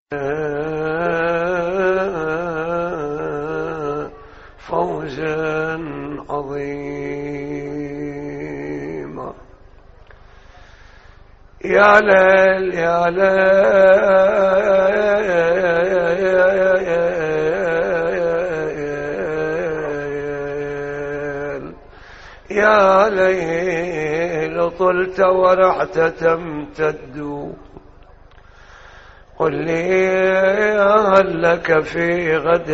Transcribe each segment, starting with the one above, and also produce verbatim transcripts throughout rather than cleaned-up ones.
فوزا عظيما. يا ليل يا ليل يا ليل طلت ورحت تمتد، قل لي هل لك في غد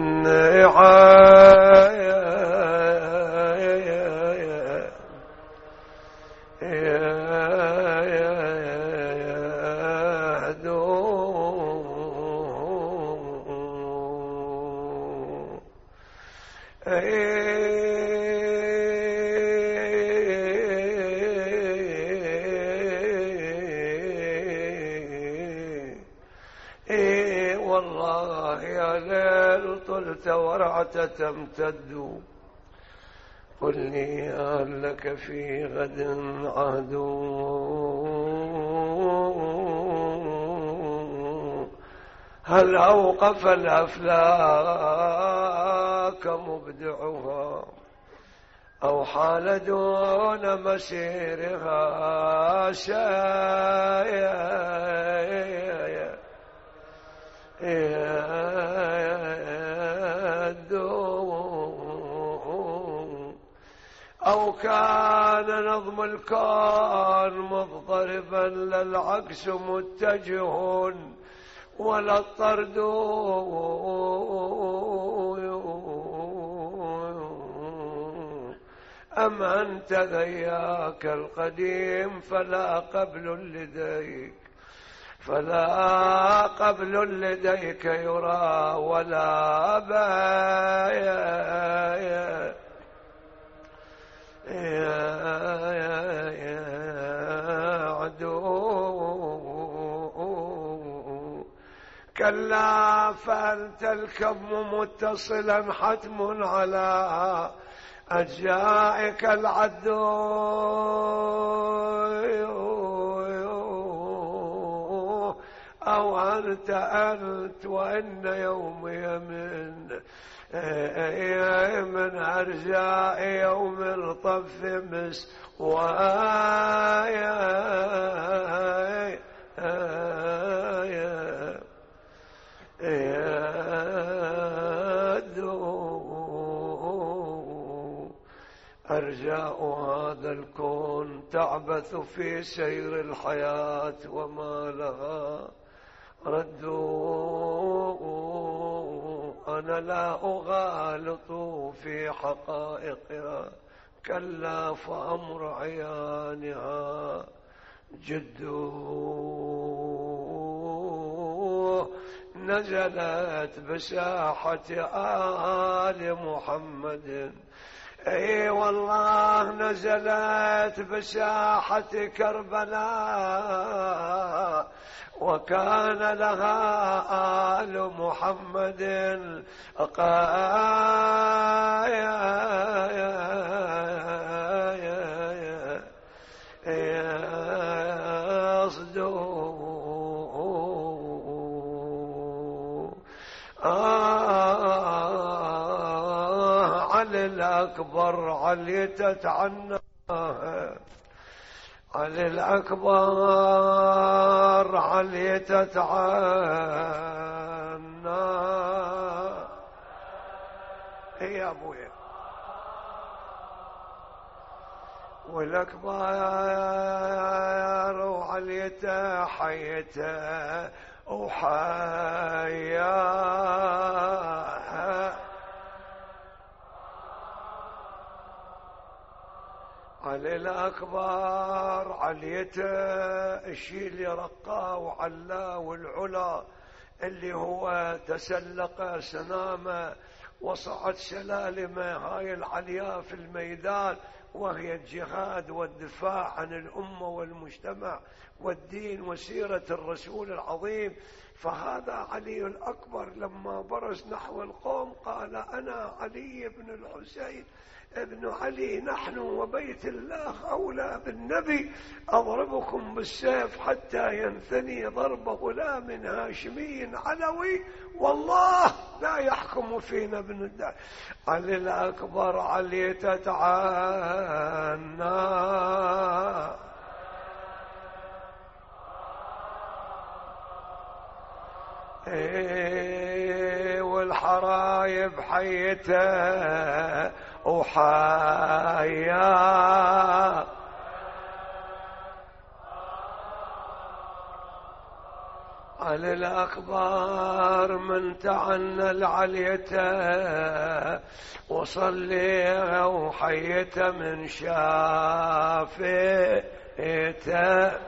والله يا ليل طلت ورعت تمتد، قل لي هل لك في غد عهد، هل أوقف الأفلاك مبدعها أو حال دون مسيرها شيء أو كان نظم الكون مضطربا للعكس متجه ولا الطرد، أم أنت ذياك القديم فلا قبل لديك فلا قبل لديك يرى ولا بايا كلا فأنت الكم متصلا حتم على أجزائك العد، أو أنت أنت وإن يومي من من أرجاء يوم الطف مسوايا أرجاء هذا الكون تعبث في سير الحياة وما لها رد، أنا لا أغالط في حقائقها كلا فأمر عيانها جد. نزلت بساحة آل محمد، اي والله نزلت بساحة كربلاء، وكان لها آل محمد علي الأكبر علي تتعنى، علي الأكبر علي تتعنى يا أبويا، والأكبر وعلي تحيته وحياه، علي الأكبر عليته الشيء اللي رقاه وعلاه والعلا اللي هو تسلق سنامه وصعد سلالمه هاي العليا في الميدان وهي الجهاد والدفاع عن الأمة والمجتمع والدين وسيرة الرسول العظيم. فهذا علي الأكبر لما برز نحو القوم قال: أنا علي بن الحسين ابن علي، نحن وبيت الله أولى بالنبي، أضربكم بالسيف حتى ينثني ضرب غلام هاشمي علوي، والله لا يحكم فينا ابن الدار. علي الأكبر علي تتعنى إيه والحرايب حيته وحيا علي الأكبر من تعنى العليته وصلي وحيته من شافيته.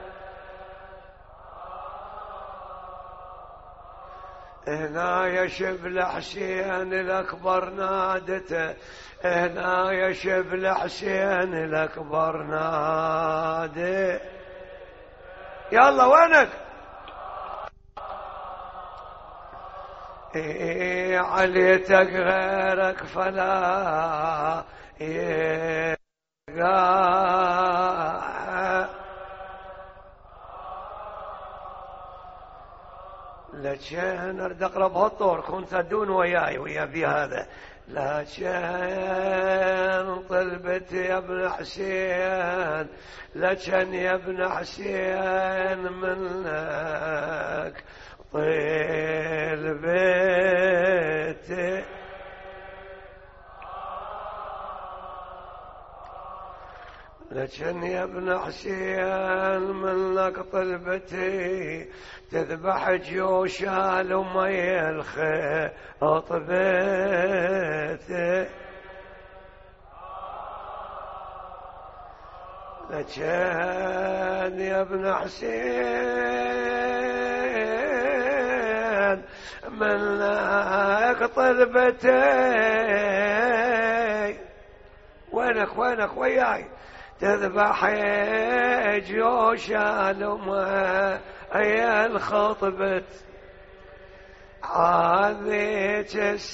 هنا يا شبل حسين الأكبر نادته، هنا يا شبل حسين الأكبر نادي. يلا وينك؟ إيه عليتك غيرك فلا يقع، لكن ارد اقرب هالطور كنت ادون وياي ويا بي هذا، لكن طلبت يا ابن حسين، لكن يا ابن حسين منك طلبت، لكن يا ابن حسين منك طلبتي تذبح جيوش الأمي الخيط بيتي، لكن يا ابن حسين منك طلبتي. وينك وينك وياي؟ تذبح جيوش الأمة أي الخطبت، عاذيك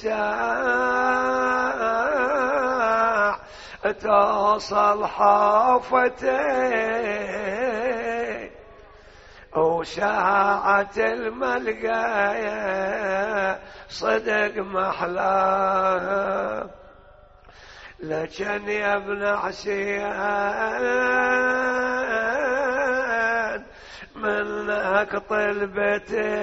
الساع توصل حافتي، وساعة الملقاية صدق محلاها، لكن يا ابن حسين منك طلبتي.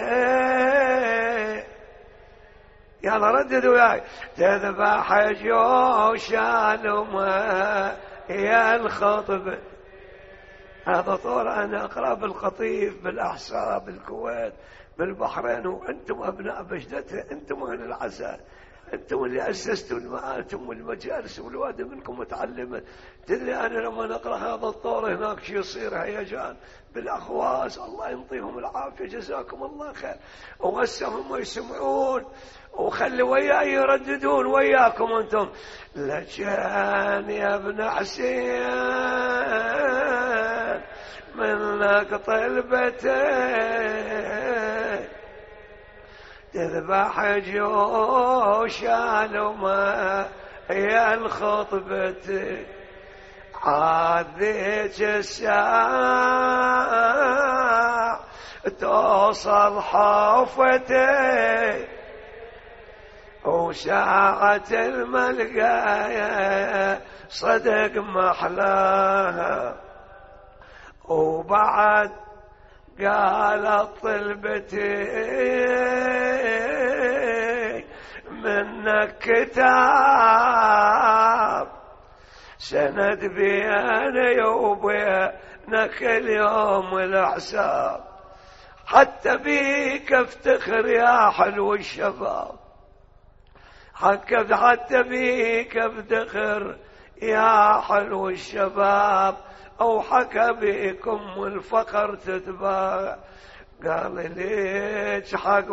يلا ردد وياي. تذبح جيوش الأمة يا الخطبة. هذا طور أنا أقرأ بالقطيف بالأحساء بالكويت بالبحرين، وأنتم أبناء بجدتها، أنتم أهل العزاء، أنتم اللي أسستوا المآتم والمجالس والوادي منكم متعلمة. تدري أنا لما نقرأ هذا الطور هناك شي يصير هيجان بالأخواس، الله ينطيهم العافية جزاكم الله خير، وهسه هم يسمعون وخلي وياي يرددون وياكم أنتم. لكن يا ابن حسين منك طلبتي تذبح جيوش الأمة يا الخطبة، عاذيك الساع توصل حافتي، وساعة الملقاية صدق محلاها. وبعد قالت طلبتي منك كتاب سند بيني وبينك اليوم الحساب، حتى بيك افتخر يا حلو الشباب، حتى بيك افتخر يا حلو الشباب، او حكى بكم الفقر تتباع. قال ليش حق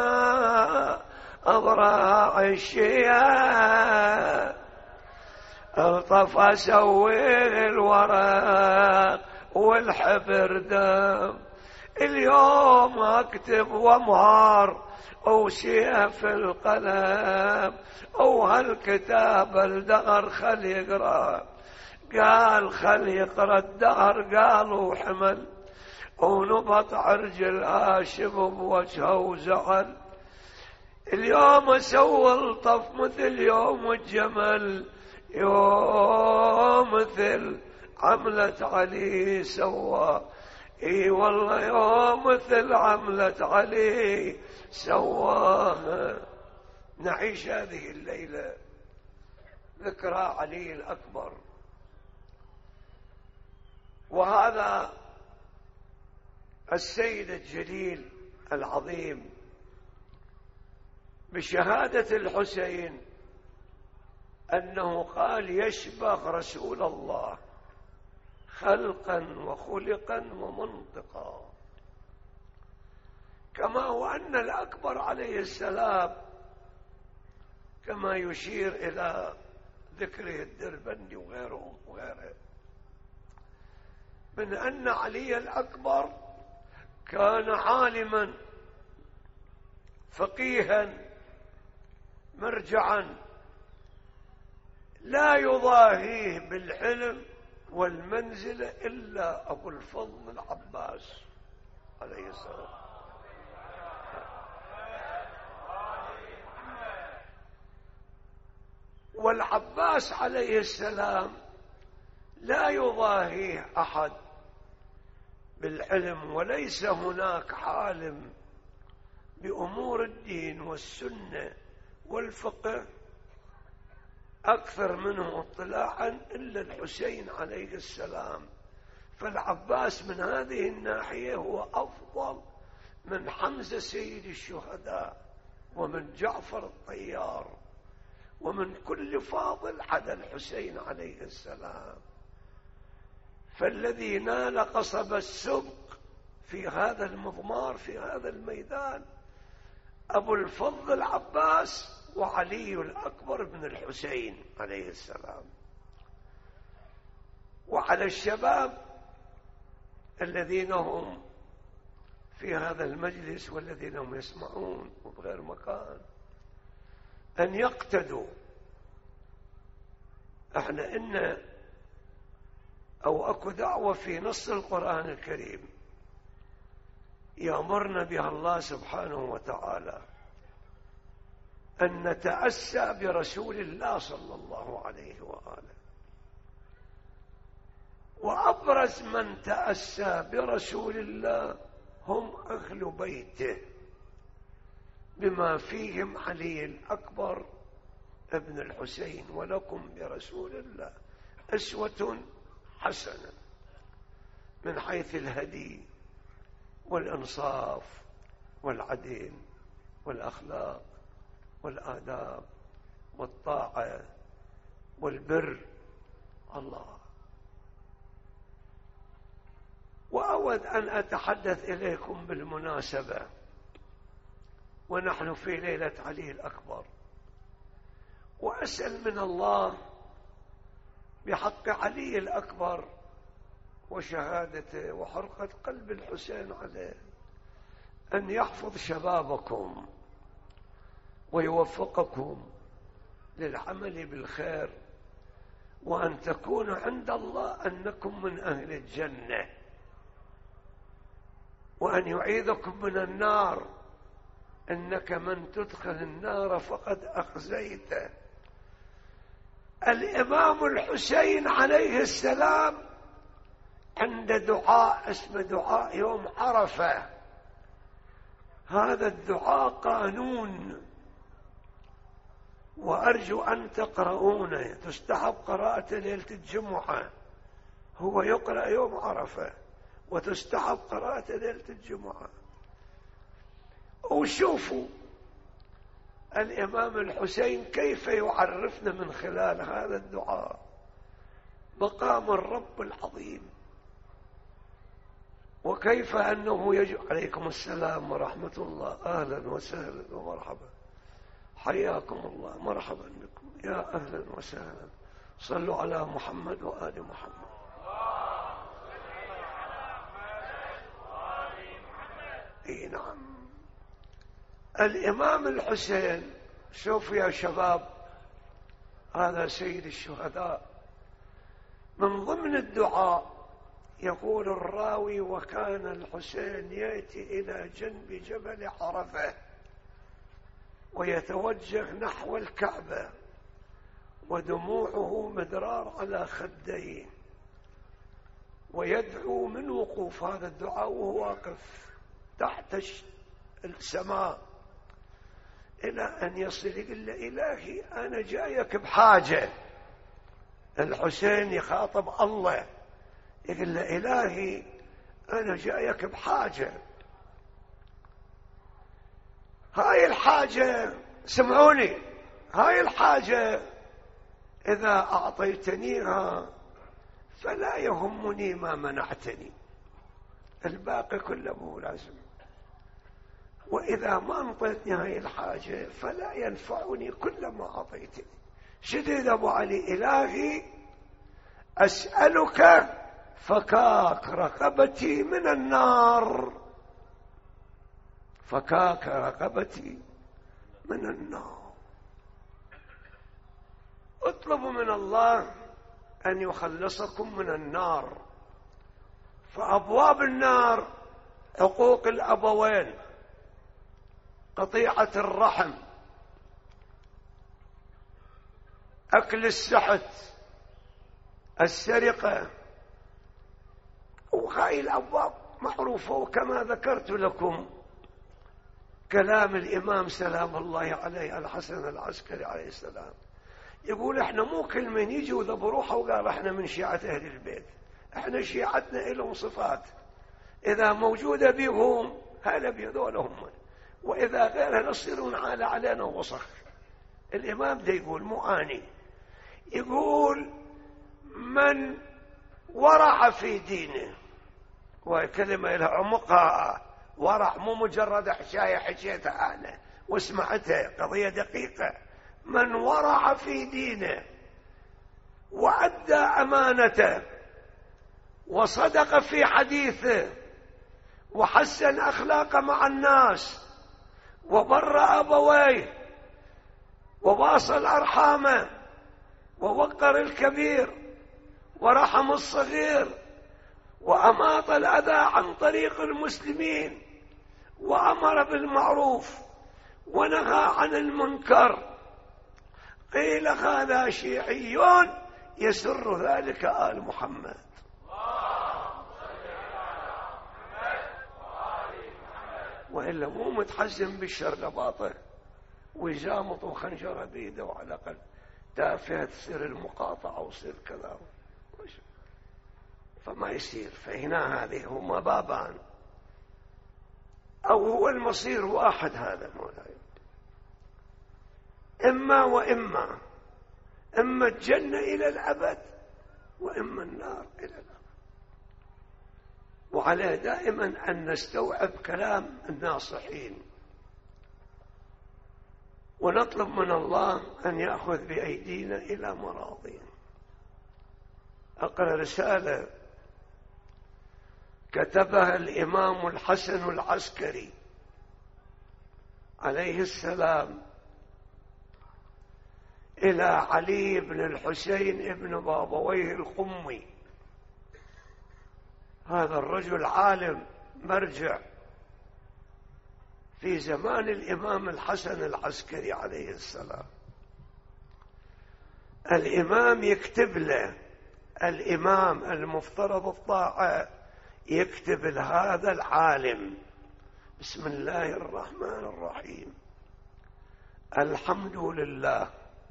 وانتهى اضراع الشياب، الطف اسوي الورق والحبر دم، اليوم اكتب وامهار وسيف القلم، وهالكتاب الدهر خل يقرأ، قال خل يقرأ الدهر، قالوا حمل ونبط عرج الهاشم بوجهه وزعل. اليوم سوى الطف مثل يوم الجمل، يوم مثل عملة علي سوى، اي والله يوم مثل عملة علي سواها. نعيش هذه الليلة ذكرى علي الأكبر، وهذا السيد الجليل العظيم بشهادة الحسين أنه قال يشبه رسول الله خلقا وخلقا ومنطقا، كما هو أن الأكبر عليه السلام كما يشير إلى ذكره الدربندي وغيره وغيره من أن علي الأكبر كان عالما فقيها مرجعا لا يضاهيه بالعلم والمنزلة إلا أبو الفضل العباس عليه السلام. والعباس عليه السلام لا يضاهيه أحد بالعلم، وليس هناك عالم بأمور الدين والسنة والفقه أكثر منه اطلاعا إلا الحسين عليه السلام. فالعباس من هذه الناحية هو أفضل من حمزة سيد الشهداء ومن جعفر الطيار ومن كل فاضل عدا الحسين عليه السلام. فالذي نال قصب السبق في هذا المضمار في هذا الميدان أبو الفضل العباس وعلي الأكبر بن الحسين عليه السلام. وعلى الشباب الذين هم في هذا المجلس والذين هم يسمعون وبغير مكان أن يقتدوا. احنا إن أو أكو دعوة في نص القرآن الكريم يأمرنا بها الله سبحانه وتعالى أن نتأسى برسول الله صلى الله عليه وآله، وأبرز من تأسى برسول الله هم أهل بيته بما فيهم علي الأكبر ابن الحسين. ولكم برسول الله أسوة حسنة من حيث الهدي والإنصاف والعدل والأخلاق والآداب والطاعة والبر. الله. وأود أن أتحدث إليكم بالمناسبة ونحن في ليلة علي الأكبر، وأسأل من الله بحق علي الأكبر وشهادته وحرقة قلب الحسين عليه أن يحفظ شبابكم ويوفقكم للعمل بالخير، وأن تكون عند الله أنكم من أهل الجنة، وأن يعيذكم من النار، إنك من تدخل النار فقد أخزيته. الإمام الحسين عليه السلام عند دعاء اسمه دعاء يوم عرفة، هذا الدعاء قانون وأرجو أن تقرؤونه، تستحب قراءة ليلة الجمعة، هو يقرأ يوم عرفة وتستحب قراءة ليلة الجمعة. وشوفوا الإمام الحسين كيف يعرفنا من خلال هذا الدعاء مقام الرب العظيم، وكيف أنه يجب. عليكم السلام ورحمة الله، أهلا وسهلا ومرحبا، حياكم الله، مرحبا بكم، يا أهلا وسهلا صلوا على محمد وآل محمد. اي نعم. الإمام الحسين، شوفوا يا شباب، هذا سيد الشهداء، من ضمن الدعاء يقول الراوي: وكان الحسين يأتي إلى جنب جبل عرفة ويتوجه نحو الكعبة ودموعه مدرار على خديه ويدعو من وقوف هذا الدعاء وهو واقف تحت السماء إلى أن يصل إلى إلهي أنا جايك بحاجة. الحسين يخاطب الله يقول له: إلهي أنا جايك بحاجة. هاي الحاجة، سمعوني، هاي الحاجة إذا أعطيتنيها فلا يهمني ما منعتني، الباقي كله مو لازم. وإذا ما أعطيتني هاي الحاجة فلا ينفعني كل ما أعطيتني. شديد أبو علي: إلهي أسألك فكاك رقبتي من النار، فكاك رقبتي من النار. اطلبوا من الله أن يخلصكم من النار. فأبواب النار عقوق الأبوين، قطيعة الرحم، أكل السحت، السرقة، وهاي الأبواب معروفة. وكما ذكرت لكم كلام الإمام سلام الله عليه الحسن العسكري عليه السلام، يقول: احنا مو كل من يجي وذب روحه وقال احنا من شيعة أهل البيت، احنا شيعتنا لهم صفات، إذا موجودة بهم هلا بيذول هم، وإذا غيرها يصيرون عالى علينا وسخ. الإمام ده يقول مو أني، يقول: من ورع في دينه، وكلمة لها عمقها، ورع مو مجرد حشاية حشيتها أنا وسمعتها، قضية دقيقة. من ورع في دينه وأدى أمانته وصدق في حديثه وحسن أخلاقه مع الناس وبر أبويه وواصل أرحامه ووقر الكبير ورحم الصغير وأماط الأذى عن طريق المسلمين وأمر بالمعروف ونهى عن المنكر، قيل هذا شيعيون يسر ذلك آل محمد. وإلا مو متحزم بالشرقباطة ويجامط خنجره بيده وعلى الأقل تافهة تصير المقاطعة وصير كذا، فما يصير. فهنا هذه هما بابان، أو هو المصير واحد هذا مولاي، إما وإما، إما الجنة إلى الأبد وإما النار إلى الأبد. وعليه دائما أن نستوعب كلام الناصحين ونطلب من الله أن يأخذ بأيدينا إلى مراضينا. أقرأ رسالة كتبها الإمام الحسن العسكري عليه السلام إلى علي بن الحسين ابن بابويه القمي. هذا الرجل عالم مرجع في زمان الإمام الحسن العسكري عليه السلام. الإمام يكتب له، الإمام المفترض الطاعة يكتب لهذا العالم: بسم الله الرحمن الرحيم، الحمد لله،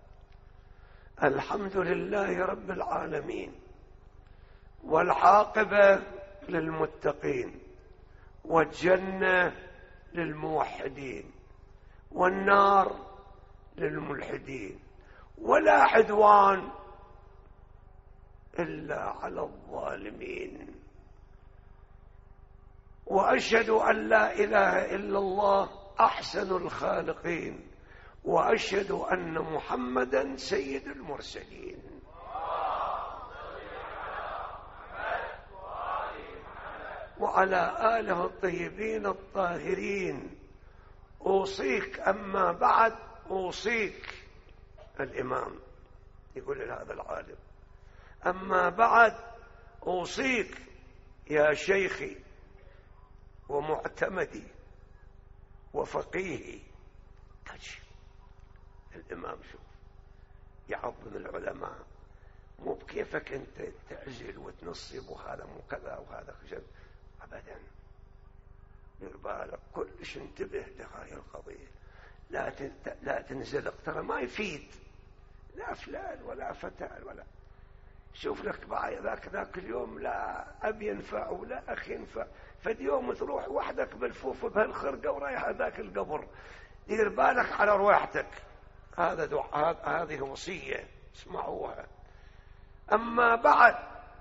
الحمد لله رب العالمين، والعاقبة للمتقين، والجنة للموحدين، والنار للملحدين، ولا عدوان إلا على الظالمين، وأشهد أن لا إله إلا الله أحسن الخالقين، وأشهد أن محمدا سيد المرسلين. وعلى آله الطيبين الطاهرين. أوصيك أما بعد، أوصيك الإمام يقول لهذا العالم: أما بعد أوصيك يا شيخي ومعتمدي وفقيهي. الإمام شوف يعظم العلماء، مو بكيفك أنت تعزل وتنصب وهذا مو كذا وهذا خشب أبدا. دير بالك كلش انتبه لهاي القضية، لا لا تنزلق، ترى ما يفيد لا فلان ولا فتان ولا. شوف لك بعد ذاك ذاك اليوم لا أب ينفع ولا أخ ينفع، فاليوم تروح وحدك بالفوف بهالخرقة ورايح ذاك القبر. دير بالك على رواحتك. هذا دعاء، هذه وصية اسمعوها. أما بعد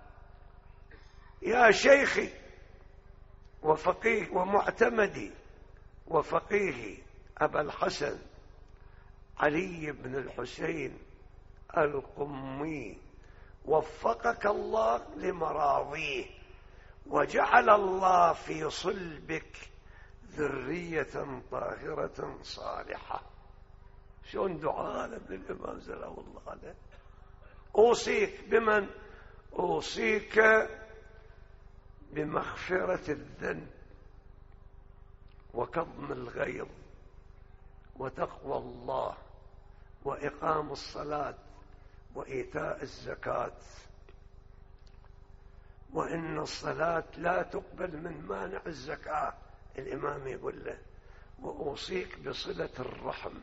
يا شيخي وفقيه ومعتمدي وفقيهي أبا الحسن علي بن الحسين القمي، وفقك الله لمراضيه، وجعل الله في صلبك ذرية طاهرة صالحة. شون دعاء ابن الإمام سلام الله عليه. أوصيك بمن؟ أوصيك بمغفرة الذنب وكظم الغيظ وتقوى الله وإقام الصلاة وإيتاء الزكاة، وإن الصلاة لا تقبل من مانع الزكاة. الإمام يقول له: وأوصيك بصلة الرحم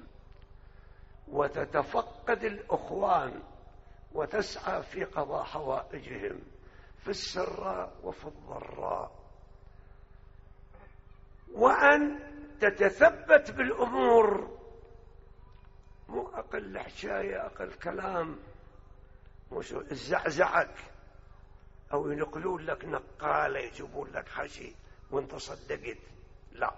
وتتفقد الأخوان وتسعى في قضاء حوائجهم في السراء وفي الضراء، وأن تتثبت بالأمور، مو أقل حشاية أقل كلام، مش الزعزعك أو ينقلون لك نقالة يجيبون لك حشي وانت صدقت، لا.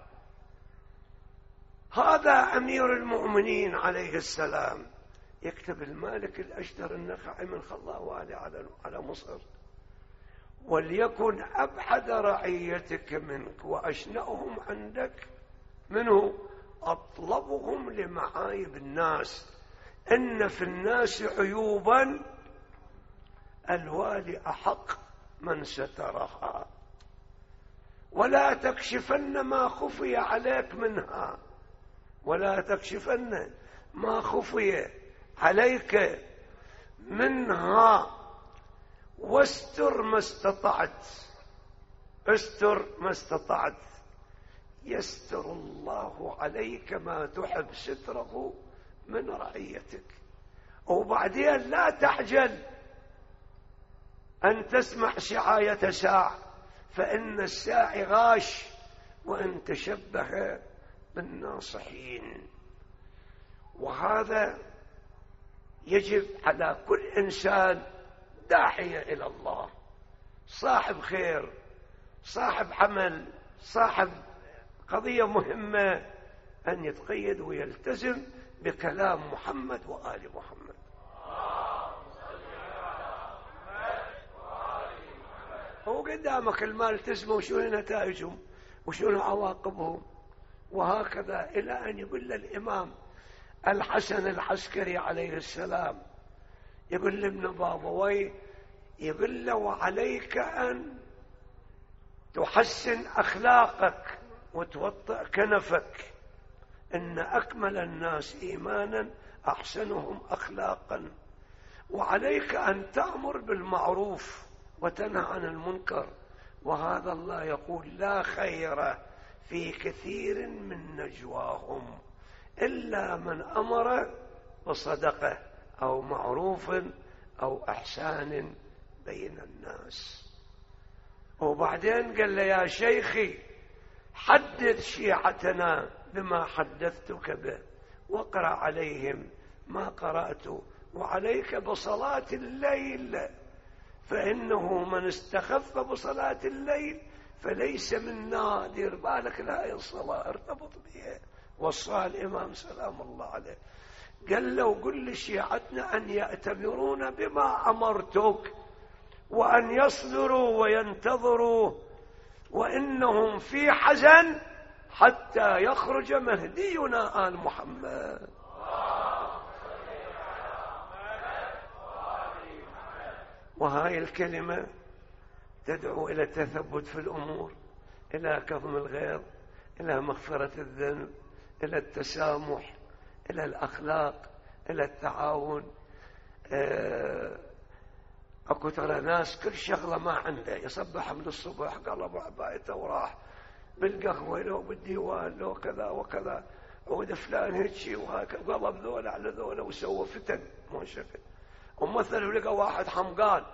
هذا أمير المؤمنين عليه السلام يكتب المالك الأشتر النخعي من خلاوالي على على مصر: وليكن أبعد رعيتك منك وأشنأهم عندك منه أطلبهم لمعايب الناس، إن في الناس عيوبا الوالي أحق من سترها، ولا تكشفن ما خفي عليك منها، ولا تكشفن ما خفي عليك منها، واستر ما استطعت، استر ما استطعت، يستر الله عليك ما تحب ستره من رعيتك. وبعدين لا تعجل أن تسمع سعاية ساع، فإن الساعي غاش، وأن تشبه بالناصحين. وهذا يجب على كل إنسان داعية إلى الله، صاحب خير، صاحب عمل، صاحب قضية مهمة، أن يتقيد ويلتزم بكلام محمد وآل محمد. هو قدامك المال تسمى وشو نتائجهم وشو عواقبهم، وهكذا إلى أن يقول الإمام الحسن العسكري عليه السلام، يقول لابن بابويه، يقول له: وعليك أن تحسن أخلاقك وتوطئ كنفك، إن أكمل الناس إيمانا أحسنهم أخلاقا، وعليك أن تأمر بالمعروف وتنهى عن المنكر. وهذا الله يقول: لا خير في كثير من نجواهم إلا من أمر بصدقة أو معروف أو إحسان بين الناس. وبعدين قال له: يا شيخي حدث شيعتنا بما حدثتك به، واقرأ عليهم ما قرأت، وعليك بصلاة الليل، فإنه من استخف بصلاة الليل فليس منا. دير بالك لا الصلاة ارتبط بها، وصى الإمام سلام الله عليه، قال له: قل لشيعتنا أن يأتمرون بما أمرتك، وأن يصبروا وينتظروا وإنهم في حزن حتى يخرج مهدينا آل محمد. وهاي الكلمة تدعو إلى التثبت في الأمور، إلى كظم الغيظ، إلى مغفرة الذنب، إلى التسامح، إلى الأخلاق، إلى التعاون. آه أكو ترى ناس كل شغلة ما عنده، يصبح من الصبح قلب عبايته وراح بالقهوة لو بالديوان لو كذا وكذا، عود فلان هيجي وهكذا، قلب ذولا على ذولا وسوى فتن مو شكل. ومثل لقى واحد حمقان،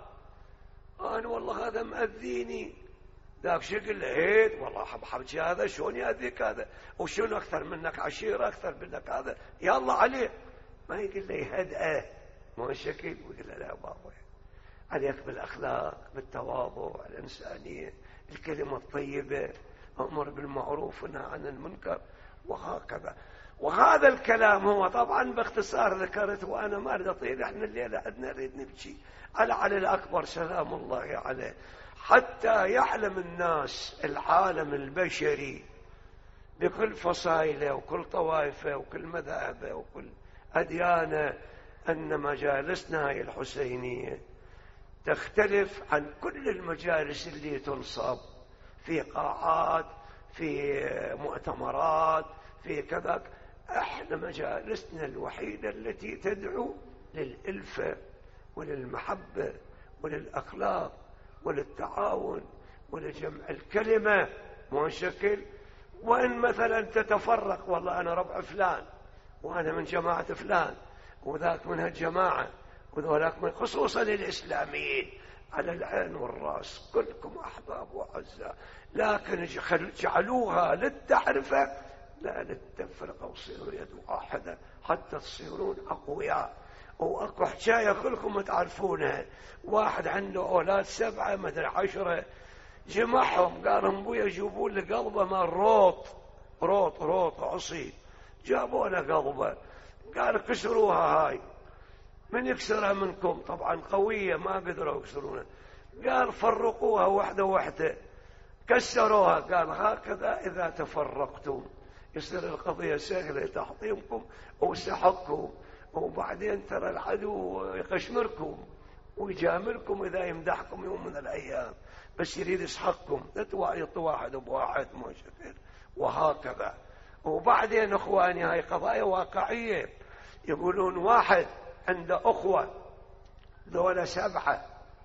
أنا والله هذا مأذيني، ذاك شكل هيد والله حب حبجي هذا شلون يأذيك هذا، وشون أكثر منك عشيرة أكثر منك هذا، يلا عليه. ما يقول لي هدأه مو شكل، ويقول له لا بابا عليك بالأخلاق، بالتواضع، الإنسانية، الكلمة الطيبة، أمر بالمعروف ونهى عن المنكر، وهكذا. وهذا الكلام هو طبعا باختصار ذكرت، وأنا ما أريد أطيل، إحنا الليلة عندنا نريد نبكي على علي الأكبر سلام الله عليه، حتى يعلم الناس، العالم البشري بكل فصائله وكل طوائفه وكل مذاهبه وكل أديانه، أن مجالسنا هي الحسينية تختلف عن كل المجالس اللي تنصب في قاعات، في مؤتمرات، في كذا. احنا مجالسنا الوحيدة التي تدعو للألفة وللمحبة وللأخلاق وللتعاون ولجمع الكلمة مو شكل. وإن مثلا تتفرق، والله أنا ربع فلان وأنا من جماعة فلان وذاك من هالجماعة وذولاك من، خصوصا الإسلاميين على العين والرأس كلكم أحباب وأعزاء، لكن جعلوها للتعرفة لا للتفرقة، وصيروا يد واحدة حتى تصيرون أقوياء. وأكو حكاية كلكم تعرفونها، واحد عنده أولاد سبعة مثل عشرة، جمعهم قال لهم بويا جيبوا لي قلبة مال روط روط روط عصي، جابوا له قلبة، قال كسروها هاي، من يكسرها منكم؟ طبعا قوية ما قدروا يكسرونها، قال فرقوها واحدة واحدة، كسروها، قال هكذا إذا تفرقتم يصير القضية سهلة، تحطيمكم وسحقكم، وبعدين ترى العدو يقشمركم ويجاملكم إذا يمدحكم يوم من الأيام، بس يريد يسحقكم، لا واحد بواحد مو شكل، وهكذا. وبعدين أخواني هاي قضايا واقعية، يقولون واحد عنده أخوة ذولا سبعة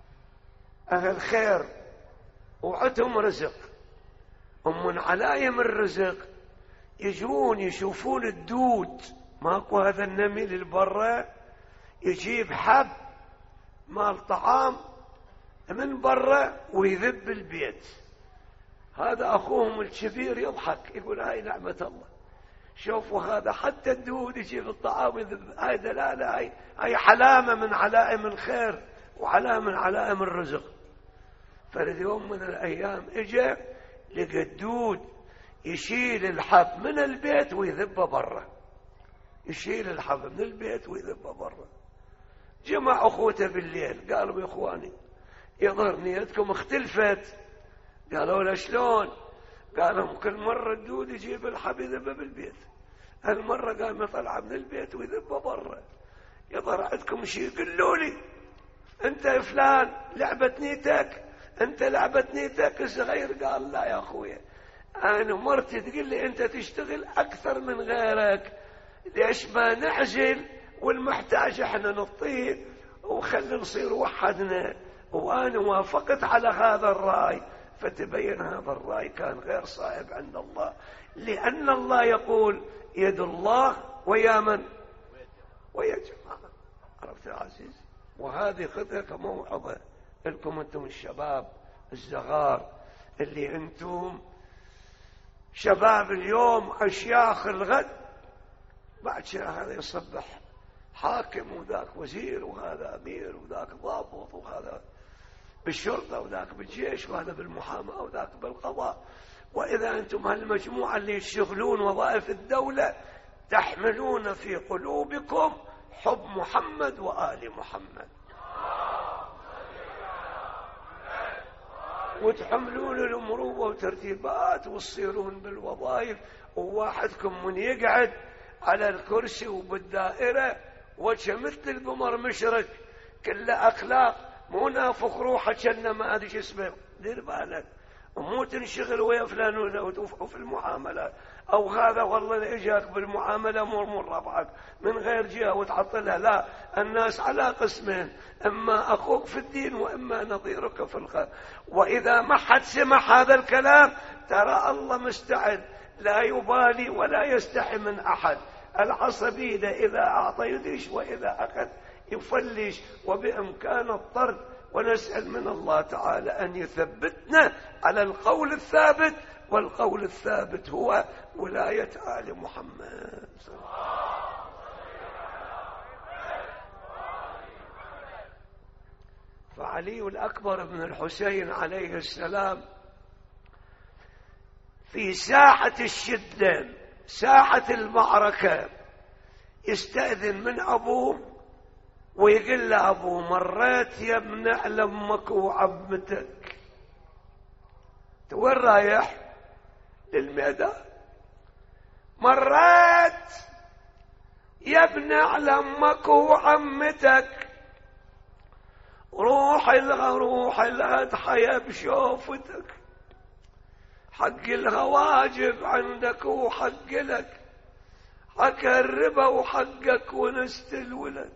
أهل خير وعتهم رزق، ومن علايم الرزق يجون يشوفون الدود، ماكو هذا النمل البرة، يجيب حب مال طعام من برة ويذب البيت. هذا أخوهم الكبير يضحك يقول هاي نعمة الله، شوفوا هذا حتى الدود يجيب الطعام ويذب، هاي دلالة، هاي هاي علامة من علائم الخير وعلامة من علائم الرزق. فرد يوم من الأيام إجا لقى الدود يشيل الحب من البيت ويذبه برا، يشيل الحب من البيت ويذبه برا. جمع أخوته بالليل قالوا يا إخواني يظهر نيتكم اختلفت. قالوا له شلون؟ قالوا كل مرة الدود يجيب الحب يذبه بالبيت، هالمرة قام يطلع من البيت ويذبه برا. يظهر عندكم شيء قلوا لي، انت فلان لعبت نيتك، انت لعبت نيتك الصغير. قال لا يا اخويا، انا مرتي تقول لي انت تشتغل اكثر من غيرك، ليش ما نعزل والمحتاج احنا نعطيه وخلي نصير وحدنا. وانا وافقت على هذا الراي، فتبين هذا الراي كان غير صائب عند الله، لان الله يقول يد الله ويا من؟ ويا جماعه. عرفت يا عزيز؟ وهذه خذها كموعظه لكم انتم الشباب الصغار، اللي انتم شباب اليوم اشياخ الغد، بعد شيء هذا يصبح حاكم وذاك وزير وهذا امير وذاك ضابط وهذا بالشرطه وذاك بالجيش وهذا بالمحاماه وذاك بالقضاء. واذا انتم هالمجموعه اللي يشتغلون وظائف الدوله تحملون في قلوبكم حب محمد وآل محمد. وتحملون المروءة وترتيبات وتصيرون بالوظائف، وواحدكم من يقعد على الكرسي وبالدائرة وجه مثل القمر مشرق، كله أخلاق، مو نافخ روحه كأنه ما أدري شو اسمه. دير بالك، ومو تنشغل ويا فلان وفي المعاملة، أو هذا والله اللي إجاك بالمعاملة مر مر ربعك من غير جهة وتعطلها. لا، الناس على قسمين، إما أخوك في الدين وإما نظيرك في الخير. وإذا ما حد سمع هذا الكلام ترى الله مستعد، لا يبالي ولا يستحي من أحد. العصبي إذا أعطى يدش وإذا أخذ يفلش، وبإمكان الطرد. ونسأل من الله تعالى أن يثبتنا على القول الثابت، والقول الثابت هو ولاية آل محمد. فعلي الأكبر بن الحسين عليه السلام في ساحة الشدة، ساحة المعركة، يستأذن من أبوه ويقول له أبوه: مريت يا ابن على أمك وعمتك. وين رايح؟ للميدان. مريت يا ابن على أمك وعمتك، روح لها روح لها تحيا بشوفتك، حق لها واجب عندك وحق لك، حق الربا وحقك ونست الولد.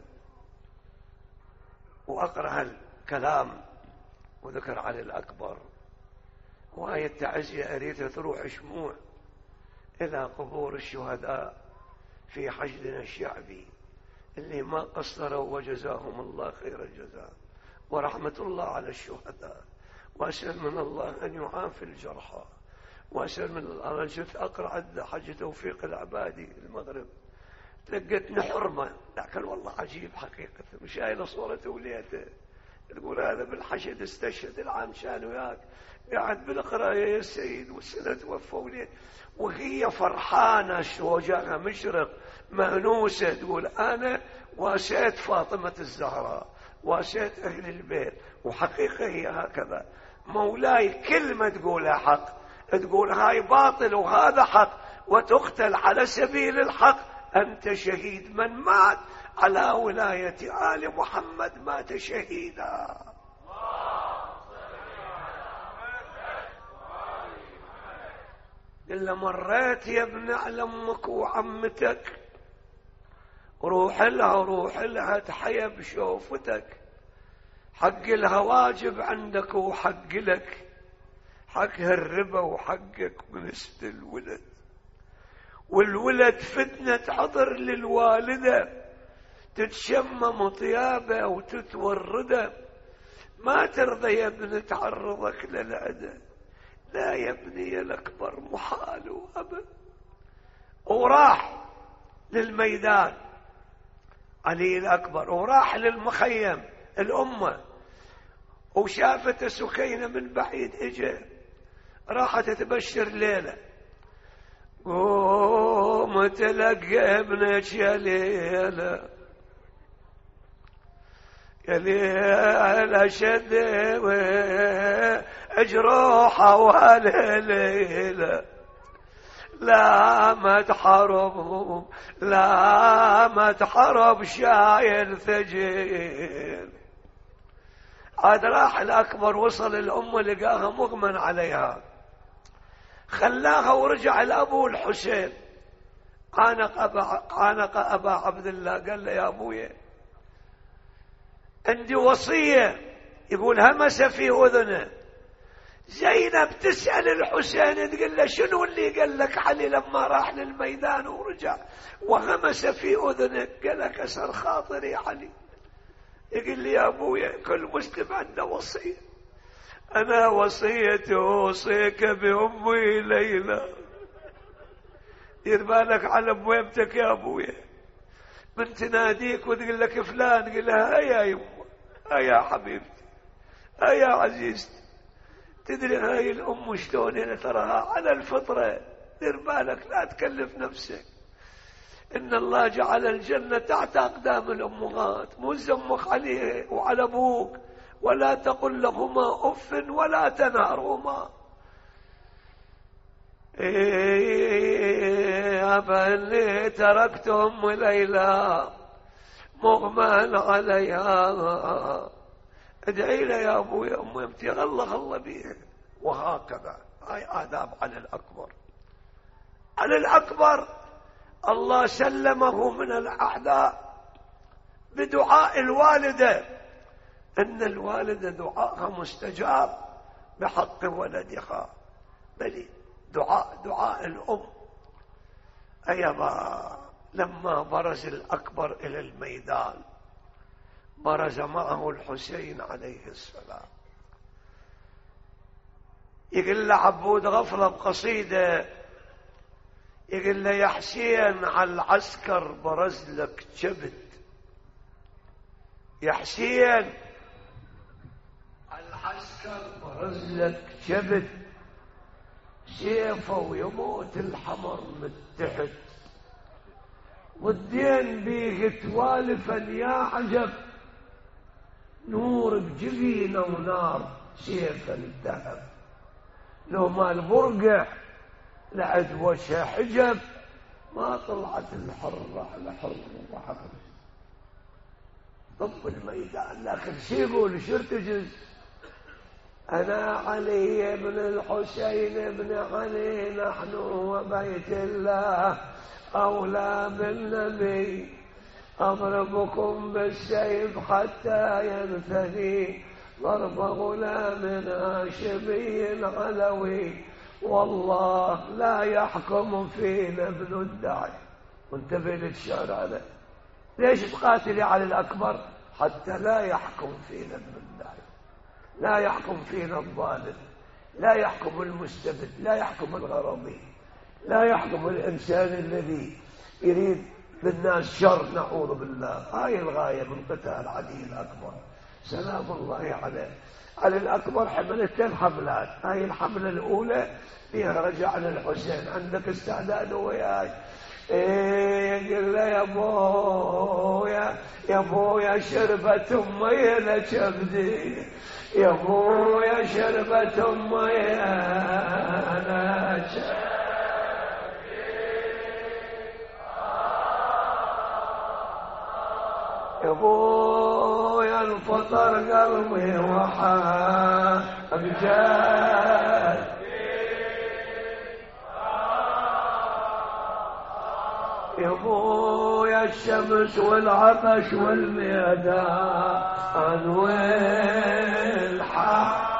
وأقرأ الكلام وذكر علي الأكبر وآية تعزية أريد تروح شموع إلى قبور الشهداء في حشدنا الشعبي اللي ما قصروا، وجزاهم الله خير الجزاء، ورحمة الله على الشهداء. وأسأل من الله أن يعافي الجرحى، وأسأل من الله. أنا جيت أقرأ عند حج توفيق العبادي المغرب، لقيتني حرمة، لكن والله عجيب حقيقة. مشايله صورة وليته، تقول هذا بالحشد استشهد العام شان وياك، قاعد بالقراية يا سيد، والسنة توفى وليه، وهي فرحانة، وجهها مشرق مأنوسة، تقول أنا واسيت فاطمة الزهراء، واسيت أهل البيت. وحقيقة هي هكذا. مولاي كلمة تقولها حق، تقول هاي باطل وهذا حق، وتقتل على سبيل الحق. أنت شهيد. من مات على ولاية آل محمد مات شهيدا. إلا مريت يا ابن على أمك وعمتك، روح لها روح لها تحيا بشوفتك، حق لها واجب عندك وحق لك، حقها الربا وحقك ونست الولد. والولد فتنة عطر للوالدة، تتشمم طيابه وتتورده، ما ترضى يا ابن تعرضك للعدى. لا يا ابني الأكبر محال وأبد. وراح للميدان علي الأكبر، وراح للمخيم الأمة، وشافت سكينة من بعيد اجا، راحت تبشر ليلة: قوم تلقى ابنك يا ليلة، يا ليلة شد اجروحه ولا ليلة، لا ما تحرب لا ما تحرب شايل ثقيل. عاد راح الأكبر، وصل الأمة لقاها مغمى عليها، خلاها ورجع لأبو الحسين. عانق أبا, عانق أبا عبد الله، قال له: يا أبويا عندي وصية. يقول همس في أذنه. زينب تسأل الحسين، تقول له: شنو اللي قال لك علي لما راح للميدان ورجع وهمس في أذنك؟ قال: كسر خاطري علي. يقول لي: يا أبويا كل مسلم عنده وصية، أنا وصيتي أوصيك بأمي ليلى. دير بالك على أمومتك يا أبويا، من تناديك وتقول لك فلان قل لها: هيا يا يمه، هيا حبيبتي، هيا عزيزتي. تدري هاي الأم شلون أنا تراها على الفطرة. دير بالك لا تكلف نفسك، إن الله جعل الجنة تحت أقدام الأمهات، مو زمخ عليه وعلى أبوك ولا تقل لهما أف ولا تنهرهما. إيه أبني تركت أم ليلى مغمى عليها، ادعي لي يا أبوي يا أمي امتي غلى غلى بيه. وهكذا هاي آداب على الأكبر. على الأكبر الله سلمه من الأعداء بدعاء الوالدة، أن الوالدة دعاءها مستجاب بحق ولدها، بل دعاء دعاء الأم. أيضا لما برز الأكبر إلى الميدان برز معه الحسين عليه السلام، يقول له عبود غفلة بقصيدة، يقول له يا حسين على العسكر برز لك كبد، يا حسين على العسكر برز لك كبد، سيفه ويموت الحمر متحد، والدين بيه توالفا يا عجب، نور بجبينه ونار سيف الذهب، لو ما البرقع لعد وجه حجب، ما طلعت الحرة على حر وحر. طب الميدان لكن سيبوا شرتجز. أنا علي بن الحسين بن علي، نحن وبيت الله أولى بالنبي، أضربكم بالسيف حتى ينثني ضرب غلام هاشمي علوي، والله لا يحكم فينا ابن الداعي. وانتبه للشعر هذا، ليش تقاتلي على الأكبر؟ حتى لا يحكم فينا ابن الداعي، لا يحكم فينا الظالم، لا يحكم المستبد، لا يحكم الغرضي، لا يحكم الإنسان الذي يريد بالناس شر، نعوذ بالله. هاي الغاية من قتال علي الأكبر سلام الله عليه. علي الأكبر حملتين حملات، هاي الحملة الأولى فيها رجع للحسين، عندك استعداد وياي؟ إيه قل له يا ابويا يا ابويا شربت امي انا كبدي، يا ابويا شربت امي انا كبدي، يا ابويا انفطر قلبي وحاب جاد، يا ابويا الشمس والعطش والميدان والحر،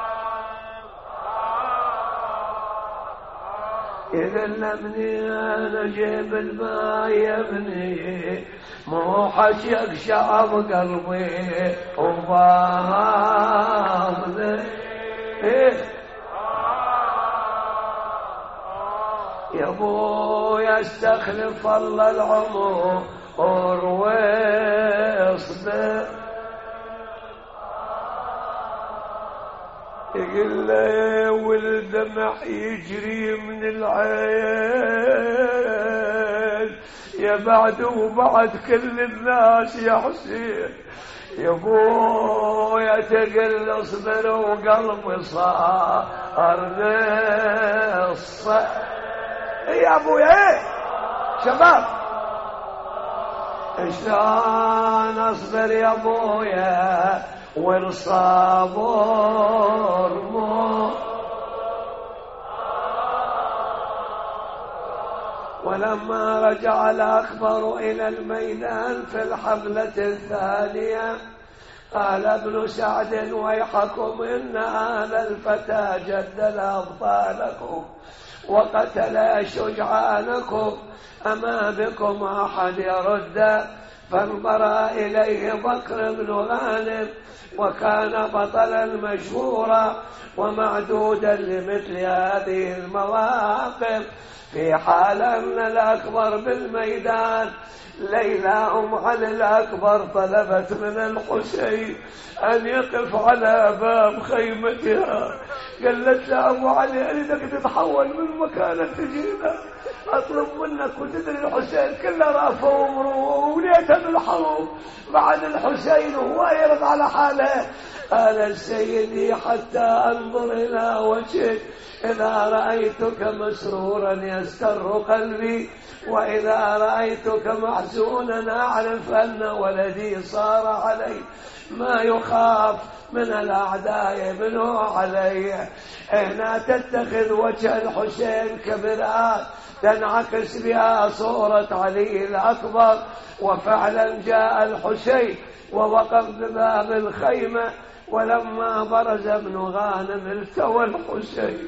إذا لمني أنا جيب الماء يا ابني، مو حشيك شعب قلبي وباغني، يا ابويا استخلف الله العمر واصبر، يقول له والدمع يجري من العين، يا بعد وبعد كل الناس يا حسين، يا ابويا تقل اصبر وقلبي صار نص، يا ابويا ايه شباب شلون اصبر يا ابويا والصبر مو، ولما رجع الأكبر إلى الميدان في الحملة الثانية قال ابن سعد ويحكم إن هذا الفتى جدل أبطالكم وقتل شجعانكم، أما بكم أحد يرد؟ فانظر إليه بكر بن غانم، وكان بطلا مشهورا ومعدودا لمثل هذه المواقف. في حال أن الأكبر بالميدان، ليلى أم علي الأكبر طلبت من الحسين أن يقف على باب خيمتها، قالت له أبو علي أريدك تتحول من مكانك تجينا، أطلب منك، وتدري الحسين كله رافه ومروه وليت بالحروب بعد الحسين وهو يرضى على حاله. قال سيدي حتى أنظر إلى وجهك إذا رأيتك مسرورا يستر قلبي، وإذا رأيتك محزونا أعرف أن ولدي صار علي ما يخاف من الأعداء يبنوا علي. هنا تتخذ وجه الحسين كمرآة تنعكس بها صورة علي الأكبر. وفعلا جاء الحسين ووقف بباب الخيمة، ولما برز ابن غانم التوى الحسين.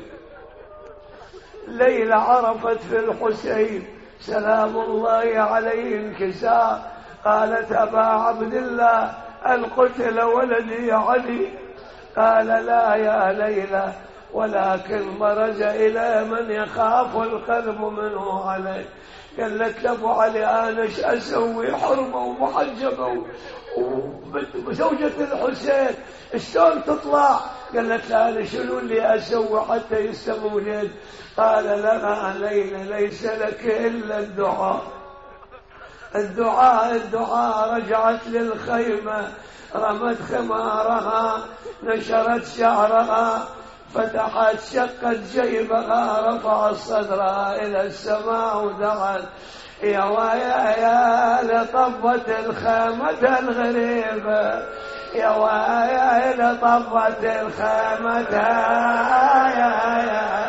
ليلى عرفت في الحسين سلام الله عليه انكسار، قالت أبا عبد الله القتل ولدي علي. قال لا يا ليلى، ولكن برز إلى من يخاف القلب منه عليه. قالت له أبو علي أنا ايش أسوي؟ حرمة ومحجبة وزوجة الحسين شلون تطلع؟ قالت له أنا شنو اللي أسوي حتى يستمع ولد؟ قال لها ليلى ليس لك إلا الدعاء. الدعاء الدعاء. رجعت للخيمة، رمت خمارها، نشرت شعرها، فتحت شقت جيبها، رفعت صدرها إلى السماء ودعت يا ويا يا لطبت الخيمة الغريبة، يا ويا لطبت الخيمة يا يا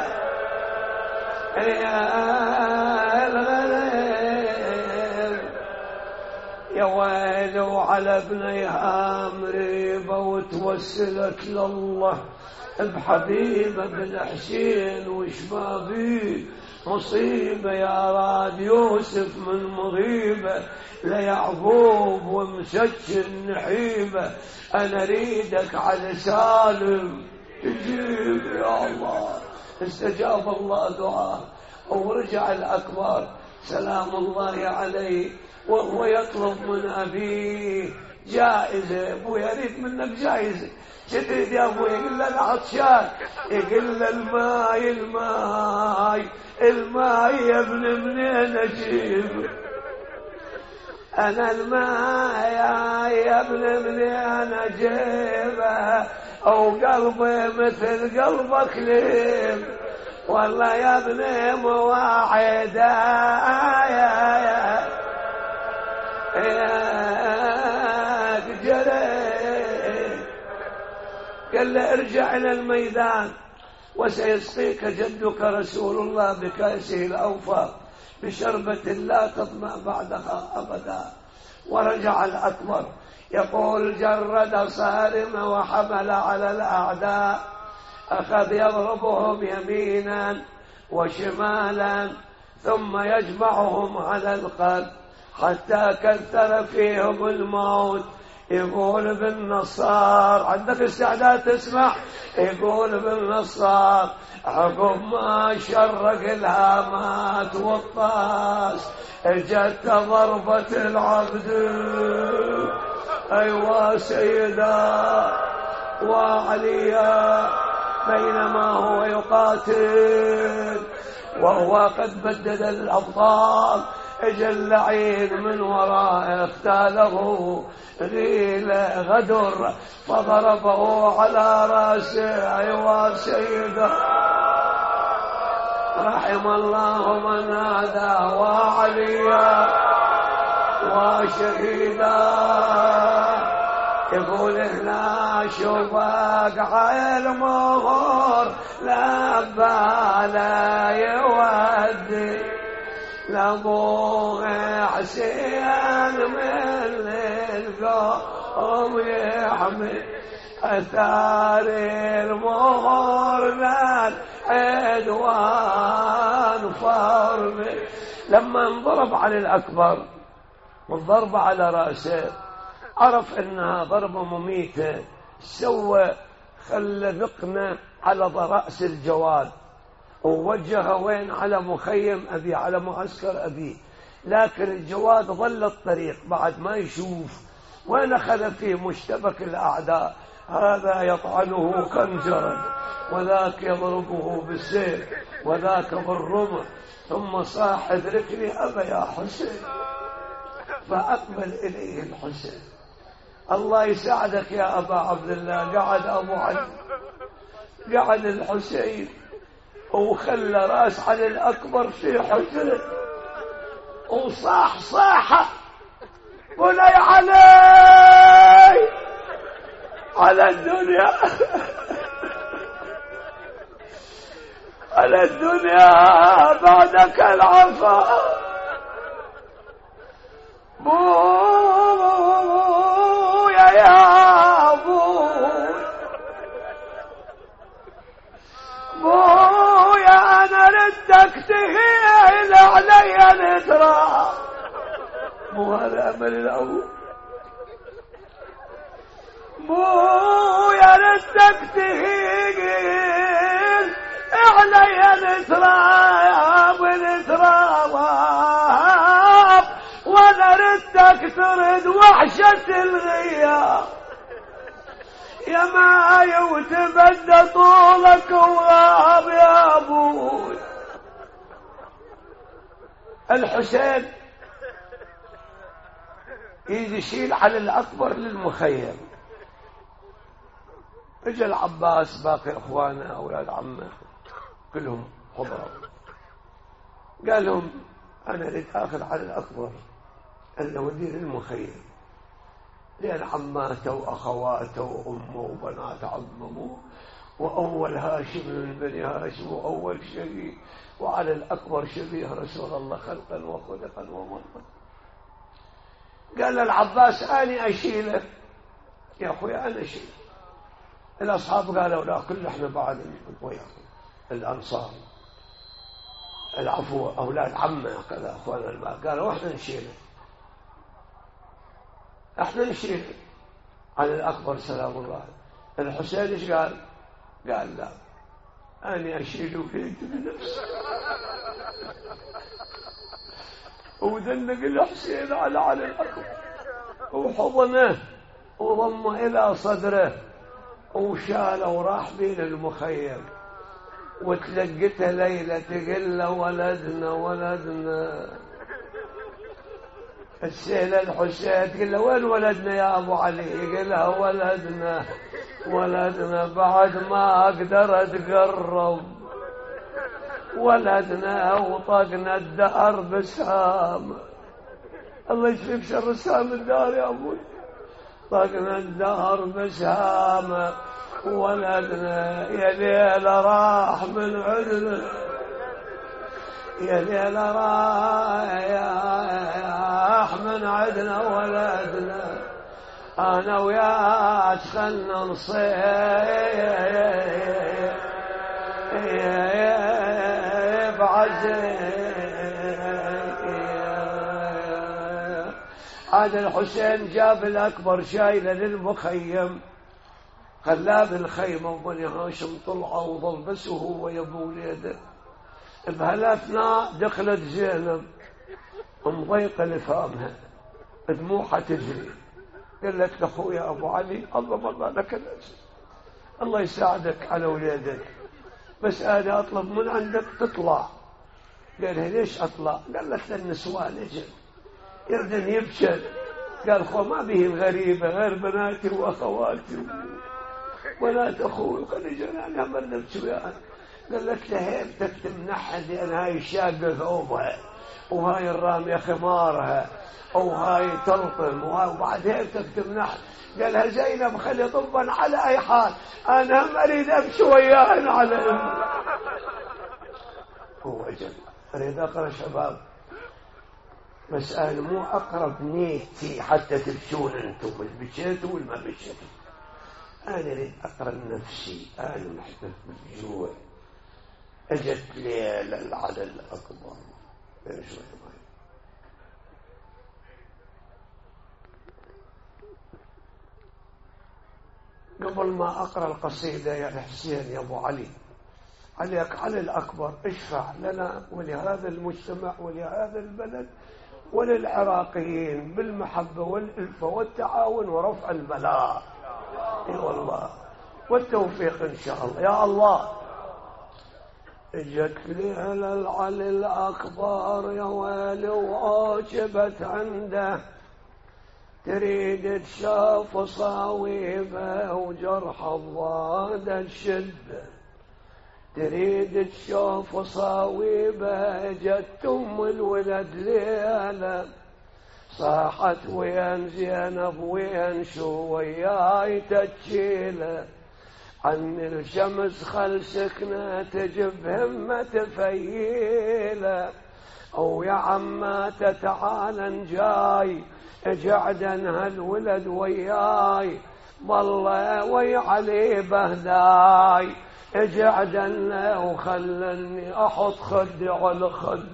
يا الغريب، يا ويلو على ابنيها مريبة وتوسلت لله بحبيبه بن حسين وش ما بيه مصيبة. يا راد يوسف من مغيبة ليعقوب ومسج النحيبة، أنا ريدك على سالم تجيب يا الله. استجاب الله دعاه ورجع الأكبر سلام الله عليه وهو يطلب من أبيه جائزة. أبوي يريد منك جائزة. شديد يا أبوي؟ يقول له العطشان، يقول له الماي الماي الماي يا ابن منين أجيب؟ أنا الماي يا ابن منين أجيبه؟ أو قلبي مثل قلبك ليب، والله يا ابني مواعدة يا يا يا جريت. قال له ارجع إلى الميدان وسيسقيك جدك رسول الله بكأسه الأوفى بشربة لا تظمأ بعدها أبدا. ورجع الأكبر يقول جرد صارم وحمل على الأعداء، أخذ يضربهم يمينا وشمالا ثم يجمعهم على القلب حتى كثر فيهم الموت. يقول ابن نصار، عندك استعداد تسمع؟ يقول ابن نصار عقب ما شرق الهامات والطاس اجت ضربة العبد. ايوا سيدا وعليا بينما هو يقاتل وهو قد بدد الأبطال، اجى اللعين من وراء اختاله غيله غدر فضربه على راسه. ايوا سيده رحم الله من نادى وعليا وشهيدا. يقول هنا شوفك عيل مغور لا بالا يودي لابو حسين من القوم يحمي اثار المغور ذات عدوان فرمي. لما انضرب على الأكبر والضربة على رأسه عرف انها ضربة مميتة، سوى خلى ذقنا على رأس الجواد ووجه وين؟ على مخيم أبي، على معسكر أبي. لكن الجواد ظل الطريق بعد ما يشوف وين أخذ فيه مشتبك الأعداء، هذا يطعنه خنجرا وذاك يضربه بالسيف وذاك بالرمح، ثم صاح ادركني أبا يا حسين. فأقبل إليه الحسين. الله يساعدك يا أبا عبد الله. قعد أبو علي، قعد الحسين وخلى راس علي الأكبر في حجره وصاح صاحة قل يا علي على الدنيا على الدنيا بعدك العفا. بويا يا بويا بويا انا ردك تهيل علي الاتراب. مو هذا امل الاول؟ بويا ردك تهيل علي الاتراب الاتراب وانا ردك ترد وحشة الغياب. يا ما يتبدى طولك وغاب يا ابوي. الحسين يجي يشيل على الاكبر للمخيم. اجى العباس باقي اخوانه اولاد عمه كلهم حضروا، قال لهم انا اريد اخذ على الاكبر انه ودير المخيم، لان عماته واخواته وامه وبنات عمه واول هاشم من بني هاشم واول شبيه، وعلى الاكبر شبيه رسول الله خلقا وخلقا ومنطقا. قال للعباس اني اشيله. يا اخويا انا اشيله. الاصحاب قالوا لا، كل احنا بعد وياكم الانصار العفو اولاد عمه كذا اخواننا الماء، قالوا احنا نشيله احنا نشيله على الاكبر سلام الله. الحسين ايش قال؟ قال لا، اني اشيله بيدي بنفسي. ودنق الحسين على على الاكبر وحضنه وضمه الى صدره وشاله وراح بين المخيم. وتلقته ليلة تقول له ولدنا ولدنا. السيلة الحسين تقول له وين ولدنا يا أبو علي؟ يقول لها ولدنا ولدنا بعد ما أقدر أتقرب ولدنا وطقنا الدهر بسام. الله يشفيك شر سام الدار يا أبوي. طقنا الدهر بسام ولدنا يا ليل راح من عدنا يا ليل راح من عدنا ولدنا. انا وياك خلنا نصيب عزيز. هذا الحسين جاب الاكبر شايله للمخيم، خلاه بالخيمة وبني هاشم طلعوا وظل بس وهو يبو وليده. بهالاثناء دخلت زينب مضيقة لفامها دموعها تجري. قالت لاخويا ابو علي الله والله لك الأجر، الله يساعدك على وليدك، بس انا اطلب من عندك تطلع. قالها ليش اطلع؟ قالت للنسوان اجل يردن يبشر. قال خو ما به الغريبة غير بناتي واخواتي بنات اخوي خلي جناني عملنا بشويان. قالت له هيبتك تمنحها لان هاي الشاقة ثوبها وهاي الرامية خمارها وهاي تلطم وبعد هيبتك تمنحها. قالها زينب خلي طبا على اي حال انا هم اريد امشي وياهن على امي. هو اجل اريد اقرا شباب، بس انا مو اقرب نيتي حتى تبشون انتم البشيتوا والما بشيتوا. أنا أريد أقرأ نفسي، أنا محتاج بالجوع. أجت ليلة العدل الأكبر قبل ما أقرأ القصيدة يا حسين يا أبو علي، عليك علي الأكبر اشفع لنا ولهذا المجتمع ولهذا البلد وللعراقيين بالمحبة والألفة والتعاون ورفع البلاء. اي والله والتوفيق ان شاء الله يا الله. اجت ليلة العلي الاكبر يا ويلي وعجبت عنده تريد تشوف صاويبه وجرح الضاد تشده، تريد تشوف صاويبه جت ام الولد ليله صاحت وين زينب وين شو وياي تجيله، عن الشمس خل سكنه تجب همه تفيله، او يا عماته تعالن جاي اجعدن هالولد وياي والله وي علي بهداي، اجعدن وخلني احط خدي على خد.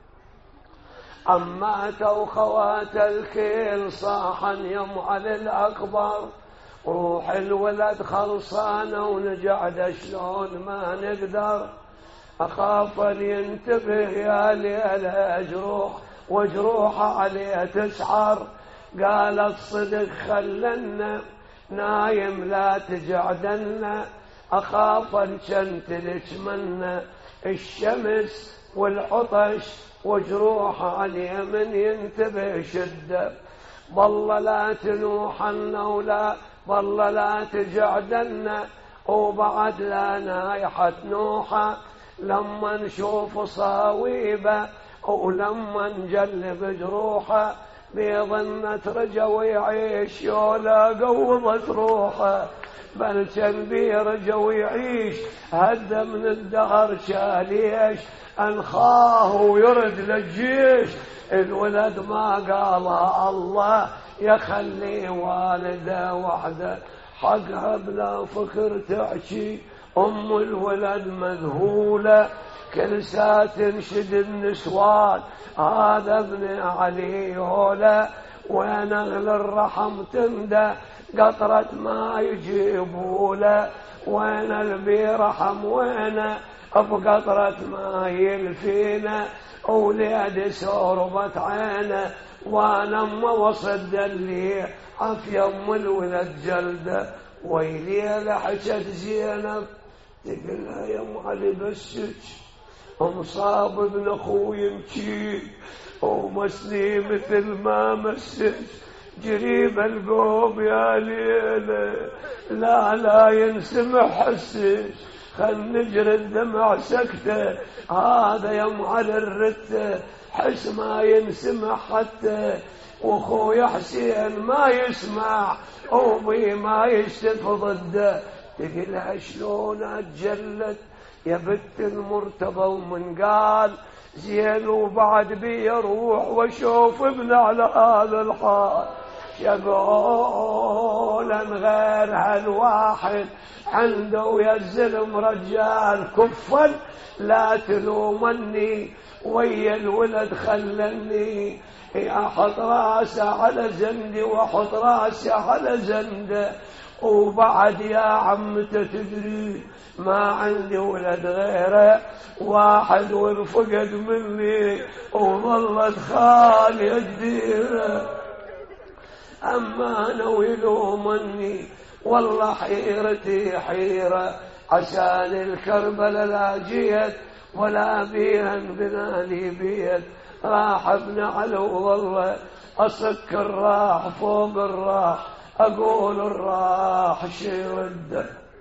عماته وخوات الكل صاحن يم على الاكبر، روح الولد خلصانه ونجعد شلون ما نقدر، اخاف ان ينتبه يا ليله جروح وجروحه عليه تسعر، قالت صدق خلنا نايم لا تجعدنا، اخاف ان شنتلك منا الشمس والعطش وجروحه عليه من ينتبه شده، والله لا تنوحنا ولا والله لا تجعدنا، وبعد لا نايحة نوحة لما نشوف صاويبه ولما نجلب جروحه بيظن ترجى ويعيش ولا قوضت روحه، بل كان بيرجى ويعيش هدى من الدهر شاليش، انخاه ويرد للجيش الولد ما قالها الله يخلي والده وحده، حقها بلا فكر تعشي ام الولد مذهوله، كل ساعة تنشد النسوان هذا ابن علي هولا، وين اغلى الرحم تندى قطرة ما يجيبوله، وين البيرحم وين بقطرة ما يلفينا، اولاد سوربت عينه وانا ما وصد اللي عفي ام الولد جلده، ويلي لحجت زينب تقلها يا ام علي بسك مصاب ابن اخوي يمشي ومسني مثل ما مسك جريب القوم يا ليله، لا لا ينسمح حسك خل نجري الدمع سكته، هذا يا ام علي الرته حس ما ينسمح حتى، واخويا حسين ما يسمع وبي ما يشتف ضده، تقلها شلون اتجلت يا بنت المرتضى ومن قال زين وبعد بي اروح واشوف ابن على هذا الحال، يقولا غير هالواحد عنده ويا الزلم رجال كفل، لا تلومني ويا الولد خلني احط راسه على زندي واحط راسه على زنده، وبعد يا عمته تدري ما عندي ولد غيره واحد وانفقد مني وظلت خالي الديره، اما انا ويلومني والله حيرتي حيره، عشان الكربله لا جيت ولا بيها بناني بيت، راح ابن علو والله اصك الراح فوق الراح اقول الراح شيرده.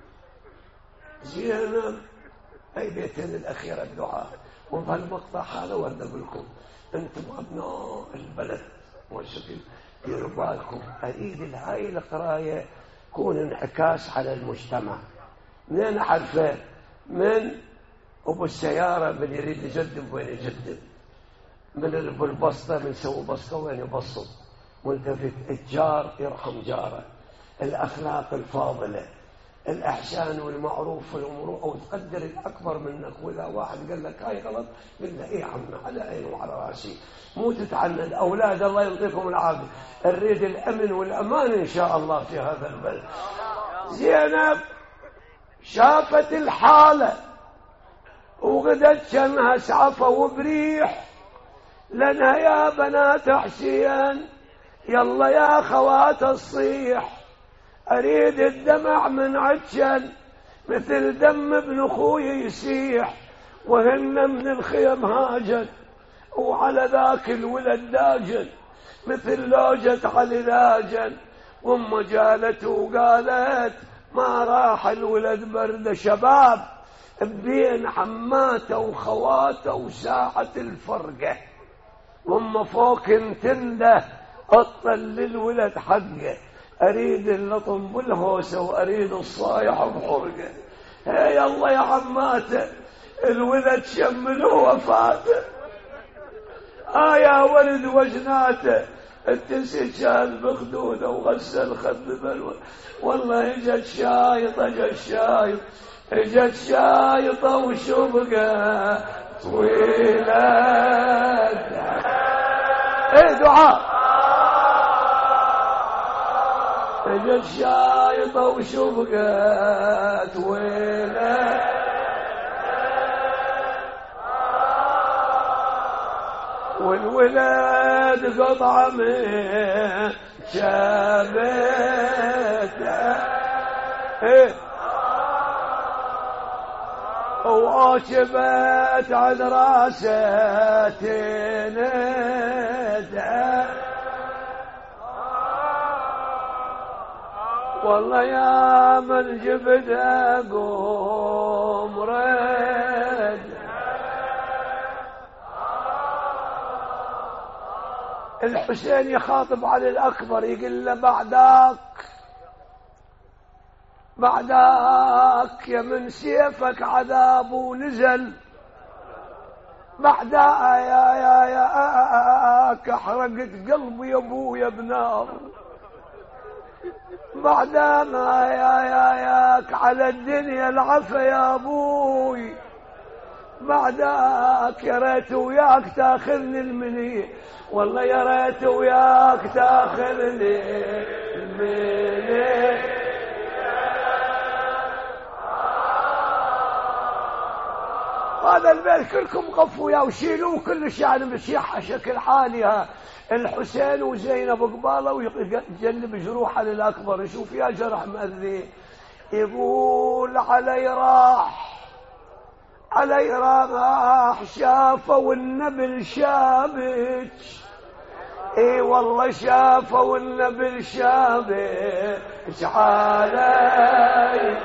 زينب اي بيتين الاخيره الدعاء، وبهالمقطع هذا ورد لكم انتم ابناء البلد موجودين ديروا بالكم، اريد هاي القرايه تكون انعكاس على المجتمع. منين اعرفه؟ من ابو السياره من يريد يجدم وين يجدم، من ابو البسطه من سوى بسطه وين يبسط، والتفت الجار يرحم جاره، الاخلاق الفاضله، الإحسان والمعروف والمروءة، وتقدر الأكبر منك، وإذا واحد قال لك هاي غلط قل له إيه عم على عيني وعلى راسي، مو تتعند. أولاد الله يعطيكم العافية، نريد الأمن والأمان إن شاء الله في هذا البلد. زينب شافت الحالة وغدت شنها سعفة وبريح، لنا يا بنات حسين يلا يا خوات الصيح، أريد الدمع من عجل مثل دم ابن أخوي يسيح، وهن من الخيم هاجل وعلى ذاك الولد داجل، مثل لوجة علي لاجن. وأم جالت وقالت ما راح الولد برد شباب بين حماته وخواته وساعة الفرقة، وأم فوق تنده أطل للولد حقه، أريد اللطم بالهوسة وأريد الصايح بحرقه. هي الله يا عماته الولد شمله وفاته، آه يا ولد وجناته التسي شال بخدوده وغسل خد بلوى. والله اجت شايطة اجت شايطة اجت شايطة وشبقة طويلة. ايه دعاء اجت شايطة وشبقة طويلة. والولد قطعة من شابته ايه وعاشبت عن راسه تنده. والله يا من جبت قوم رد. الحسين يخاطب علي الأكبر يقول له بعدك بعدك يا من سيفك عذاب ونزل، بعدك يا يا يا حرقت قلبي يا ابويا بنار، بعدك يا يا ياك على الدنيا العفا يا ابوي، بعدك يا ريت وياك تاخذني المني، والله يا ريت وياك تاخذني المني. هذا البيت كلكم غفوا يا وشيلوه كل شيء بشيحة شكل حالها. الحسين وزينب قباله ويجنب جروحه للأكبر، يشوف يا جرح مأذي، يقول علي راح علي راح شافوا النبل شابك، اي والله شافوا النبل شابك علي.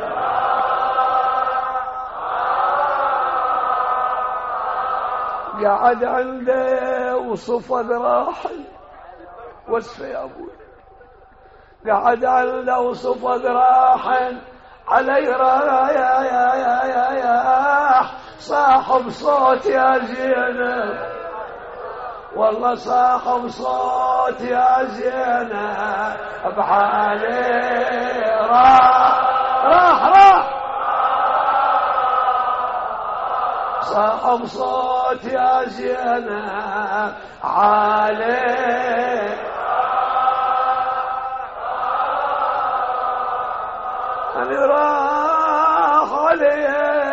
قعد عنده وصف ذراحي وصفه يا ابوي، قعد عنده وصف ذراحي علي رايح يا يا يا يا يا صاحب صوت يا زينب، والله صاحب صوت يا زينب بحالي راح راح راح صاحب صوت يا زينب علي. أنا راح علي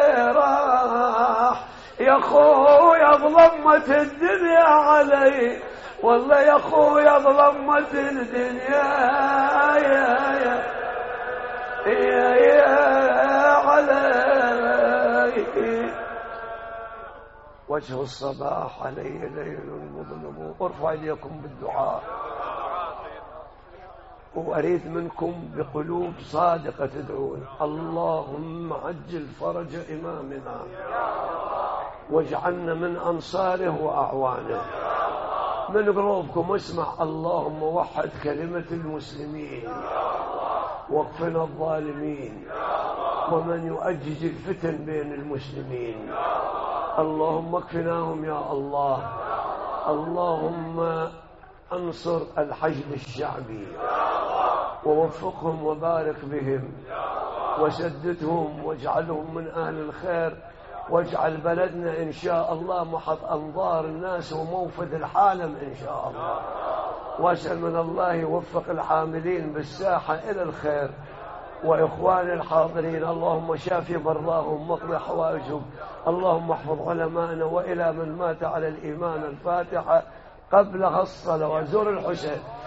راح يا خويا ظلمت الدنيا علي، والله يا خويا ظلمت الدنيا يا يا يا يا علي. وجه الصباح علي ليل مظلم، ارفع ايديكم بالدعاء وأريد منكم بقلوب صادقة تدعون. اللهم عجل فرج إمامنا واجعلنا من أنصاره وأعوانه. من قلوبكم اسمع اللهم وحد كلمة المسلمين واكفنا الظالمين ومن يؤجج الفتن بين المسلمين. اللهم اكفناهم يا الله. اللهم انصر الحشد الشعبي ووفقهم وبارك بهم وسددهم واجعلهم من أهل الخير، واجعل بلدنا إن شاء الله محط أنظار الناس وموفد العالم إن شاء الله. واسأل من الله يوفق العاملين بالساحة إلى الخير وإخوان الحاضرين. اللهم شافي برضاهم واقضي حوائجهم. اللهم احفظ علماءنا وإلى من مات على الإيمان. الفاتحة قبلها الصلاة وزور الحسين.